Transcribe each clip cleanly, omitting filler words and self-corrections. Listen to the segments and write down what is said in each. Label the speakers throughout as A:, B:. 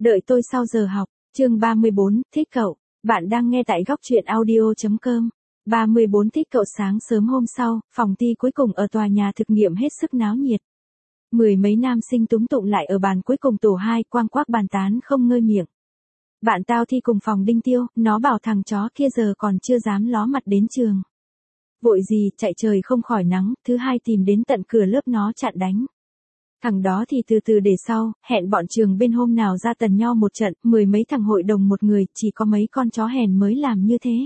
A: Đợi tôi sau giờ học, chương 34, thích cậu. Bạn đang nghe tại góc truyện audio.com. 34 thích cậu. Sáng sớm hôm sau, phòng thi cuối cùng ở tòa nhà thực nghiệm hết sức náo nhiệt. Mười mấy nam sinh túm tụm lại ở bàn cuối cùng tổ 2, quang quác bàn tán không ngơi miệng. Bạn tao thi cùng phòng Đinh Tiêu, nó bảo thằng chó kia giờ còn chưa dám ló mặt đến trường. Vội gì, chạy trời không khỏi nắng, thứ hai tìm đến tận cửa lớp nó chặn đánh. Thằng đó thì từ từ để sau, hẹn bọn trường bên hôm nào ra tần nhau một trận, mười mấy thằng hội đồng một người, chỉ có mấy con chó hèn mới làm như thế.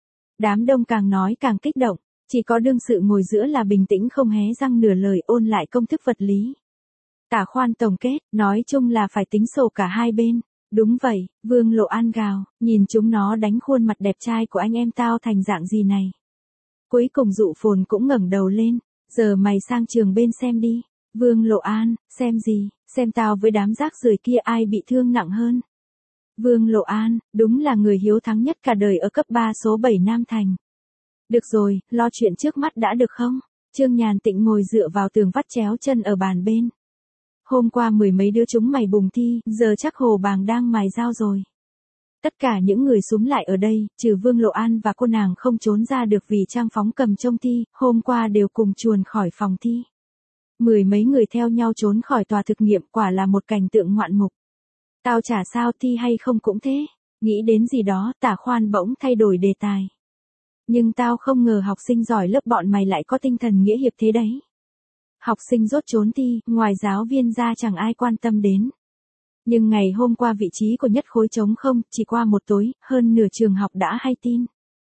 A: Đám đông càng nói càng kích động, chỉ có đương sự ngồi giữa là bình tĩnh không hé răng nửa lời ôn lại công thức vật lý. Tả Khoan tổng kết, nói chung là phải tính sổ cả hai bên. Đúng vậy, Vương Lộ An gào, nhìn chúng nó đánh khuôn mặt đẹp trai của anh em tao thành dạng gì này. Cuối cùng Dụ Phồn cũng ngẩng đầu lên, giờ mày sang trường bên xem đi. Vương Lộ An, xem gì, xem tao với đám rác rưởi kia ai bị thương nặng hơn. Vương Lộ An, đúng là người hiếu thắng nhất cả đời ở cấp 3 số 7 Nam Thành. Được rồi, lo chuyện trước mắt đã được không? Trương Nhàn Tịnh ngồi dựa vào tường vắt chéo chân ở bàn bên. Hôm qua mười mấy đứa chúng mày bùng thi, giờ chắc Hồ Bàng đang mài dao rồi. Tất cả những người súm lại ở đây, trừ Vương Lộ An và cô nàng không trốn ra được vì Trang phóng cầm trông thi, hôm qua đều cùng chuồn khỏi phòng thi. Mười mấy người theo nhau trốn khỏi tòa thực nghiệm, quả là một cảnh tượng ngoạn mục. Tao chả sao, thi hay không cũng thế. Nghĩ đến gì đó, Tả Khoan bỗng thay đổi đề tài. Nhưng tao không ngờ học sinh giỏi lớp bọn mày lại có tinh thần nghĩa hiệp thế đấy. Học sinh rốt trốn thi, ngoài giáo viên ra chẳng ai quan tâm đến. Nhưng ngày hôm qua vị trí của nhất khối trống không, chỉ qua một tối, hơn nửa trường học đã hay tin.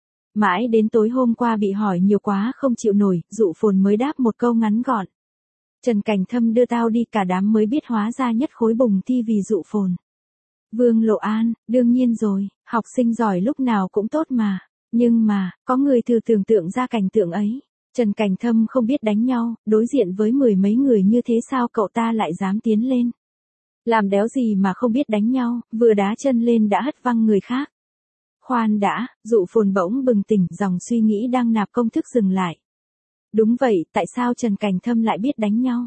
A: Mãi đến tối hôm qua bị hỏi nhiều quá không chịu nổi, Dụ Phồn mới đáp một câu ngắn gọn. Trần Cảnh Thâm đưa tao đi, cả đám mới biết hóa ra nhất khối bùng thi vì Dụ Phồn. Vương Lộ An, đương nhiên rồi, học sinh giỏi lúc nào cũng tốt mà. Nhưng mà, có người thử tưởng tượng ra cảnh tượng ấy. Trần Cảnh Thâm không biết đánh nhau, đối diện với mười mấy người như thế sao cậu ta lại dám tiến lên. Làm đéo gì mà không biết đánh nhau, vừa đá chân lên đã hất văng người khác. Khoan đã, Dụ Phồn bỗng bừng tỉnh, dòng suy nghĩ đang nạp công thức dừng lại. Đúng vậy, tại sao Trần Cảnh Thâm lại biết đánh nhau?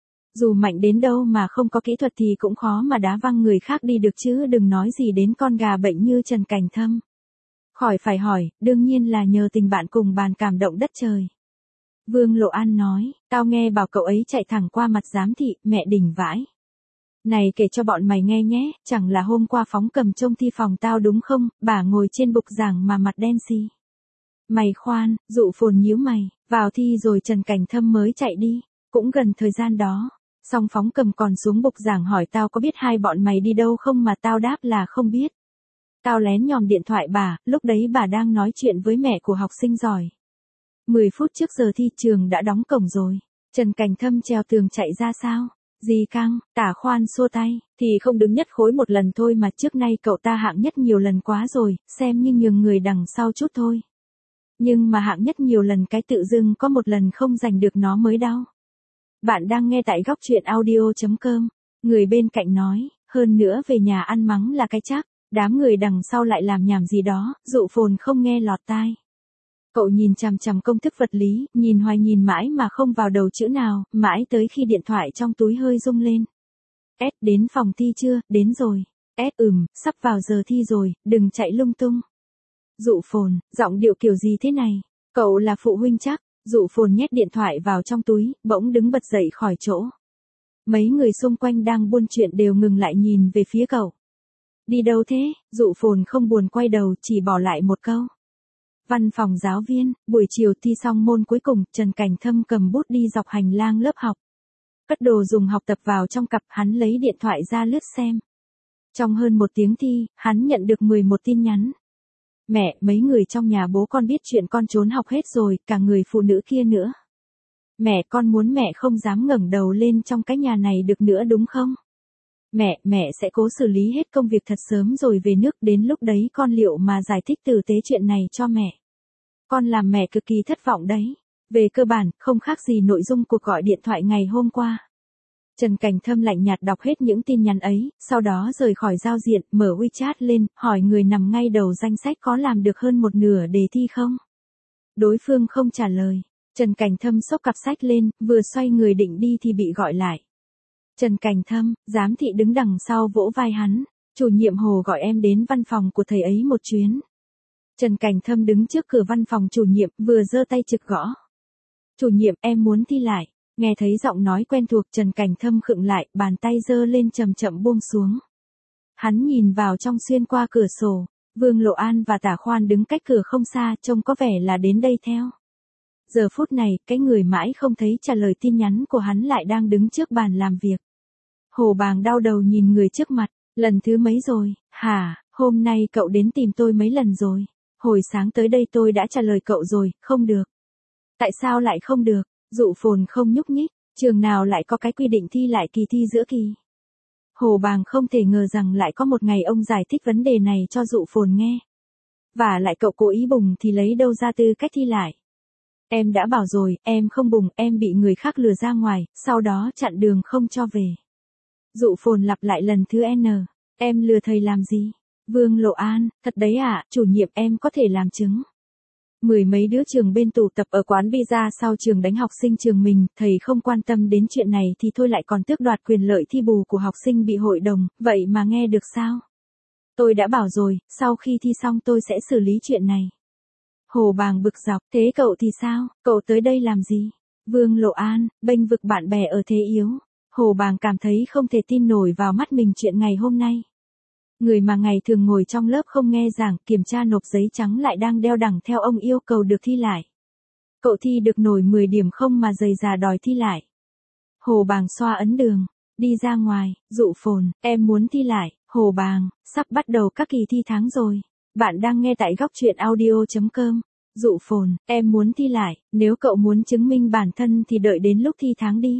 A: Dù mạnh đến đâu mà không có kỹ thuật thì cũng khó mà đá văng người khác đi được chứ đừng nói gì đến con gà bệnh như Trần Cảnh Thâm. Khỏi phải hỏi, đương nhiên là nhờ tình bạn cùng bàn cảm động đất trời. Vương Lộ An nói, tao nghe bảo cậu ấy chạy thẳng qua mặt giám thị, mẹ đỉnh vãi. Này kể cho bọn mày nghe nhé, chẳng là hôm qua phóng cầm trông thi phòng tao đúng không, bà ngồi trên bục giảng mà mặt đen xì. Mày khoan, Dụ Phồn nhíu mày, vào thi rồi Trần Cảnh Thâm mới chạy đi, cũng gần thời gian đó. Xong phóng cầm còn xuống bục giảng hỏi tao có biết hai bọn mày đi đâu không mà tao đáp là không biết. Tao lén nhòm điện thoại bà, lúc đấy bà đang nói chuyện với mẹ của học sinh giỏi. 10 phút trước giờ thi trường đã đóng cổng rồi. Trần Cảnh Thâm trèo tường chạy ra sao? Gì căng, Tả Khoan xua tay, thì không đứng nhất khối một lần thôi mà trước nay cậu ta hạng nhất nhiều lần quá rồi, xem như nhường người đằng sau chút thôi. Nhưng mà hạng nhất nhiều lần cái tự dưng có một lần không giành được nó mới đau. Bạn đang nghe tại góc truyện audio.com. Người bên cạnh nói, hơn nữa về nhà ăn mắng là cái chắc, đám người đằng sau lại làm nhảm gì đó, Dụ Phồn không nghe lọt tai. Cậu nhìn chằm chằm công thức vật lý, nhìn hoài nhìn mãi mà không vào đầu chữ nào, mãi tới khi điện thoại trong túi hơi rung lên. Đến phòng thi chưa, đến rồi. Sắp vào giờ thi rồi, đừng chạy lung tung. Dụ Phồn, giọng điệu kiểu gì thế này? Cậu là phụ huynh chắc? Dụ Phồn nhét điện thoại vào trong túi, bỗng đứng bật dậy khỏi chỗ. Mấy người xung quanh đang buôn chuyện đều ngừng lại nhìn về phía cậu. Đi đâu thế? Dụ Phồn không buồn quay đầu, chỉ bỏ lại một câu. Văn phòng giáo viên, buổi chiều thi xong môn cuối cùng, Trần Cảnh Thâm cầm bút đi dọc hành lang lớp học. Cất đồ dùng học tập vào trong cặp, hắn lấy điện thoại ra lướt xem. Trong hơn một tiếng thi, hắn nhận được 11 tin nhắn. Mẹ, mấy người trong nhà bố con biết chuyện con trốn học hết rồi, cả người phụ nữ kia nữa. Mẹ, con muốn mẹ không dám ngẩng đầu lên trong cái nhà này được nữa đúng không? Mẹ sẽ cố xử lý hết công việc thật sớm rồi về nước, đến lúc đấy con liệu mà giải thích tử tế chuyện này cho mẹ. Con làm mẹ cực kỳ thất vọng đấy. Về cơ bản, không khác gì nội dung cuộc gọi điện thoại ngày hôm qua. Trần Cảnh Thâm lạnh nhạt đọc hết những tin nhắn ấy, sau đó rời khỏi giao diện, mở WeChat lên, hỏi người nằm ngay đầu danh sách có làm được hơn một nửa đề thi không. Đối phương không trả lời. Trần Cảnh Thâm xốc cặp sách lên, vừa xoay người định đi thì bị gọi lại. Trần Cảnh Thâm, giám thị đứng đằng sau vỗ vai hắn. Chủ nhiệm Hồ gọi em đến văn phòng của thầy ấy một chuyến. Trần Cảnh Thâm đứng trước cửa văn phòng chủ nhiệm, vừa giơ tay trực gõ. Chủ nhiệm, em muốn thi lại. Nghe thấy giọng nói quen thuộc, Trần Cảnh Thâm khựng lại, bàn tay giơ lên chậm chậm buông xuống. Hắn nhìn vào trong xuyên qua cửa sổ, Vương Lộ An và Tả Khoan đứng cách cửa không xa, trông có vẻ là đến đây theo. Giờ phút này, cái người mãi không thấy trả lời tin nhắn của hắn lại đang đứng trước bàn làm việc. Hồ Bàng đau đầu nhìn người trước mặt, lần thứ mấy rồi, hả, hôm nay cậu đến tìm tôi mấy lần rồi. Hồi sáng tới đây tôi đã trả lời cậu rồi, không được. Tại sao lại không được? Dụ Phồn không nhúc nhích, trường nào lại có cái quy định thi lại kỳ thi giữa kỳ. Hồ Bàng không thể ngờ rằng lại có một ngày ông giải thích vấn đề này cho Dụ Phồn nghe. Và lại cậu cố ý bùng thì lấy đâu ra tư cách thi lại. Em đã bảo rồi, em không bùng, em bị người khác lừa ra ngoài, sau đó chặn đường không cho về. Dụ Phồn lặp lại lần thứ N. Em lừa thầy làm gì? Vương Lộ An, thật đấy ạ, chủ nhiệm em có thể làm chứng. Mười mấy đứa trường bên tụ tập ở quán pizza sau trường đánh học sinh trường mình, thầy không quan tâm đến chuyện này thì thôi lại còn tước đoạt quyền lợi thi bù của học sinh bị hội đồng, vậy mà nghe được sao? Tôi đã bảo rồi, sau khi thi xong tôi sẽ xử lý chuyện này. Hồ Bàng bực dọc, thế cậu thì sao, cậu tới đây làm gì? Vương Lộ An, bênh vực bạn bè ở thế yếu. Hồ Bàng cảm thấy không thể tin nổi vào mắt mình chuyện ngày hôm nay. Người mà ngày thường ngồi trong lớp không nghe giảng, kiểm tra nộp giấy trắng lại đang đeo đẳng theo ông yêu cầu được thi lại. Cậu thi được nổi 10 điểm không mà dày dà đòi thi lại. Hồ Bàng xoa ấn đường, đi ra ngoài, Dụ Phồn, em muốn thi lại. Hồ Bàng, sắp bắt đầu các kỳ thi tháng rồi. Bạn đang nghe tại góc truyện audio.com. Dụ Phồn, em muốn thi lại, nếu cậu muốn chứng minh bản thân thì đợi đến lúc thi tháng đi.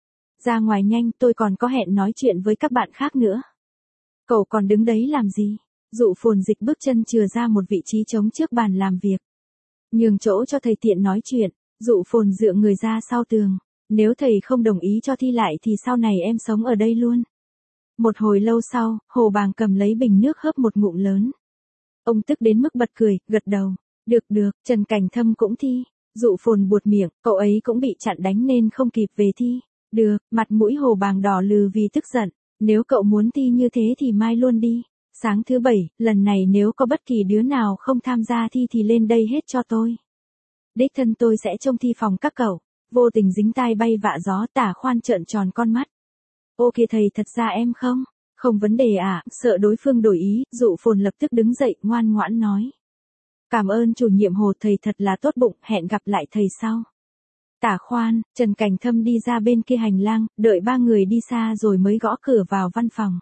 A: Ra ngoài nhanh, tôi còn có hẹn nói chuyện với các bạn khác nữa. Cậu còn đứng đấy làm gì? Dụ Phồn dịch bước chân chừa ra một vị trí trống trước bàn làm việc. Nhường chỗ cho thầy tiện nói chuyện, Dụ Phồn dựa người ra sau tường. Nếu thầy không đồng ý cho thi lại thì sau này em sống ở đây luôn. Một hồi lâu sau, Hồ Bàng cầm lấy bình nước hớp một ngụm lớn. Ông tức đến mức bật cười, gật đầu. Được được, Trần Cảnh Thâm cũng thi. Dụ Phồn buột miệng, cậu ấy cũng bị chặn đánh nên không kịp về thi. Được, mặt mũi Hồ Bàng đỏ lừ vì tức giận. Nếu cậu muốn thi như thế thì mai luôn đi. Sáng thứ 7, lần này nếu có bất kỳ đứa nào không tham gia thi thì lên đây hết cho tôi. Đích thân tôi sẽ trông thi phòng các cậu. Vô tình dính tai bay vạ gió, Tả Khoan trợn tròn con mắt. Ô kìa thầy, thật ra em không. Không vấn đề à, sợ đối phương đổi ý, Dụ Phồn lập tức đứng dậy, ngoan ngoãn nói. Cảm ơn chủ nhiệm Hồ, thầy thật là tốt bụng, hẹn gặp lại thầy sau. Tả Khoan, Trần Cảnh Thâm đi ra bên kia hành lang, đợi ba người đi xa rồi mới gõ cửa vào văn phòng.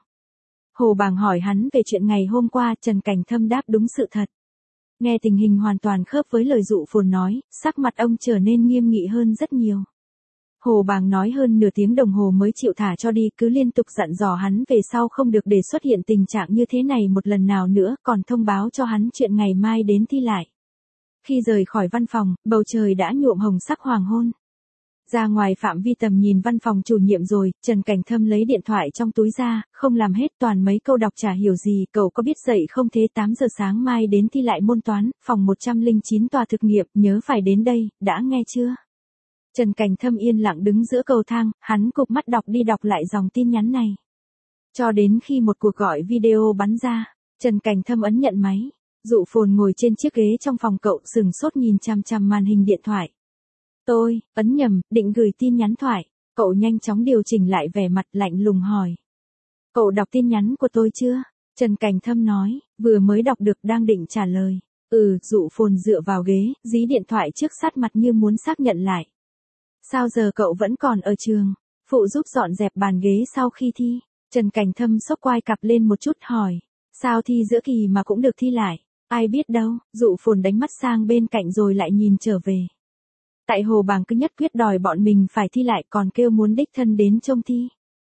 A: Hồ Bàng hỏi hắn về chuyện ngày hôm qua, Trần Cảnh Thâm đáp đúng sự thật. Nghe tình hình hoàn toàn khớp với lời Dụ Phồn nói, sắc mặt ông trở nên nghiêm nghị hơn rất nhiều. Hồ Bàng nói hơn nửa tiếng đồng hồ mới chịu thả cho đi, cứ liên tục dặn dò hắn về sau không được để xuất hiện tình trạng như thế này một lần nào nữa, còn thông báo cho hắn chuyện ngày mai đến thi lại. Khi rời khỏi văn phòng, bầu trời đã nhuộm hồng sắc hoàng hôn. Ra ngoài phạm vi tầm nhìn văn phòng chủ nhiệm rồi, Trần Cảnh Thâm lấy điện thoại trong túi ra, không làm hết toàn mấy câu đọc chả hiểu gì, cậu có biết dậy không thế 8 giờ sáng mai đến thi lại môn toán, phòng 109 tòa thực nghiệm, nhớ phải đến đây, đã nghe chưa? Trần Cảnh Thâm yên lặng đứng giữa cầu thang, hắn cụp mắt đọc đi đọc lại dòng tin nhắn này. Cho đến khi một cuộc gọi video bắn ra, Trần Cảnh Thâm ấn nhận máy. Dụ Phồn ngồi trên chiếc ghế trong phòng cậu sừng sốt nhìn chằm chằm màn hình điện thoại. Tôi, ấn nhầm, định gửi tin nhắn thoại. Cậu nhanh chóng điều chỉnh lại vẻ mặt lạnh lùng hỏi. Cậu đọc tin nhắn của tôi chưa? Trần Cảnh Thâm nói, vừa mới đọc được đang định trả lời. Dụ Phồn dựa vào ghế, dí điện thoại trước sát mặt như muốn xác nhận lại. Sao giờ cậu vẫn còn ở trường? Phụ giúp dọn dẹp bàn ghế sau khi thi. Trần Cảnh Thâm xốc quai cặp lên một chút hỏi. Sao thi giữa kỳ mà cũng được thi lại? Ai biết đâu, Dụ Phồn đánh mắt sang bên cạnh rồi lại nhìn trở về. Tại Hồ Bàng cứ nhất quyết đòi bọn mình phải thi lại còn kêu muốn đích thân đến trông thi.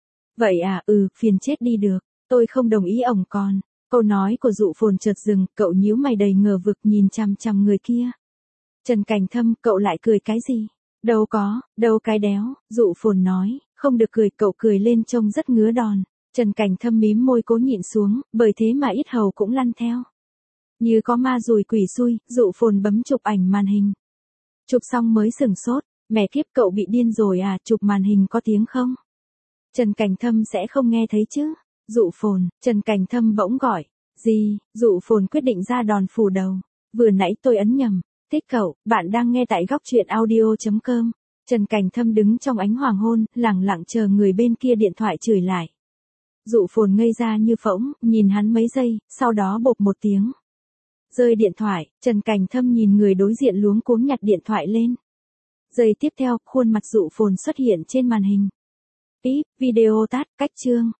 A: Vậy à, phiền chết đi được, tôi không đồng ý ổng còn. Câu nói của Dụ Phồn chợt dừng, cậu nhíu mày đầy ngờ vực nhìn chằm chằm người kia. Trần Cảnh Thâm, cậu lại cười cái gì? Đâu có, đâu cái đéo, Dụ Phồn nói, không được cười, cậu cười lên trông rất ngứa đòn. Trần Cảnh Thâm mím môi cố nhịn xuống, bởi thế mà yết hầu cũng lăn theo. Như có ma rùi quỷ xui, Dụ Phồn bấm chụp ảnh màn hình. Chụp xong mới sửng sốt, mẹ kiếp cậu bị điên rồi à, chụp màn hình có tiếng không? Trần Cảnh Thâm sẽ không nghe thấy chứ? Dụ phồn, Trần Cảnh Thâm bỗng gọi. Gì? Dụ phồn quyết định ra đòn phủ đầu. Vừa nãy tôi ấn nhầm. Thích cậu, bạn đang nghe tại góc truyện audio.com. Trần Cảnh Thâm đứng trong ánh hoàng hôn, lẳng lặng chờ người bên kia điện thoại chửi lại. Dụ phồn ngây ra như phỗng, nhìn hắn mấy giây, sau đó bộp một tiếng. Rơi điện thoại, Trần Cảnh Thâm nhìn người đối diện luống cuống nhặt điện thoại lên. Giây tiếp theo, khuôn mặt dụ phồn xuất hiện trên màn hình. Video tắt, cách chương.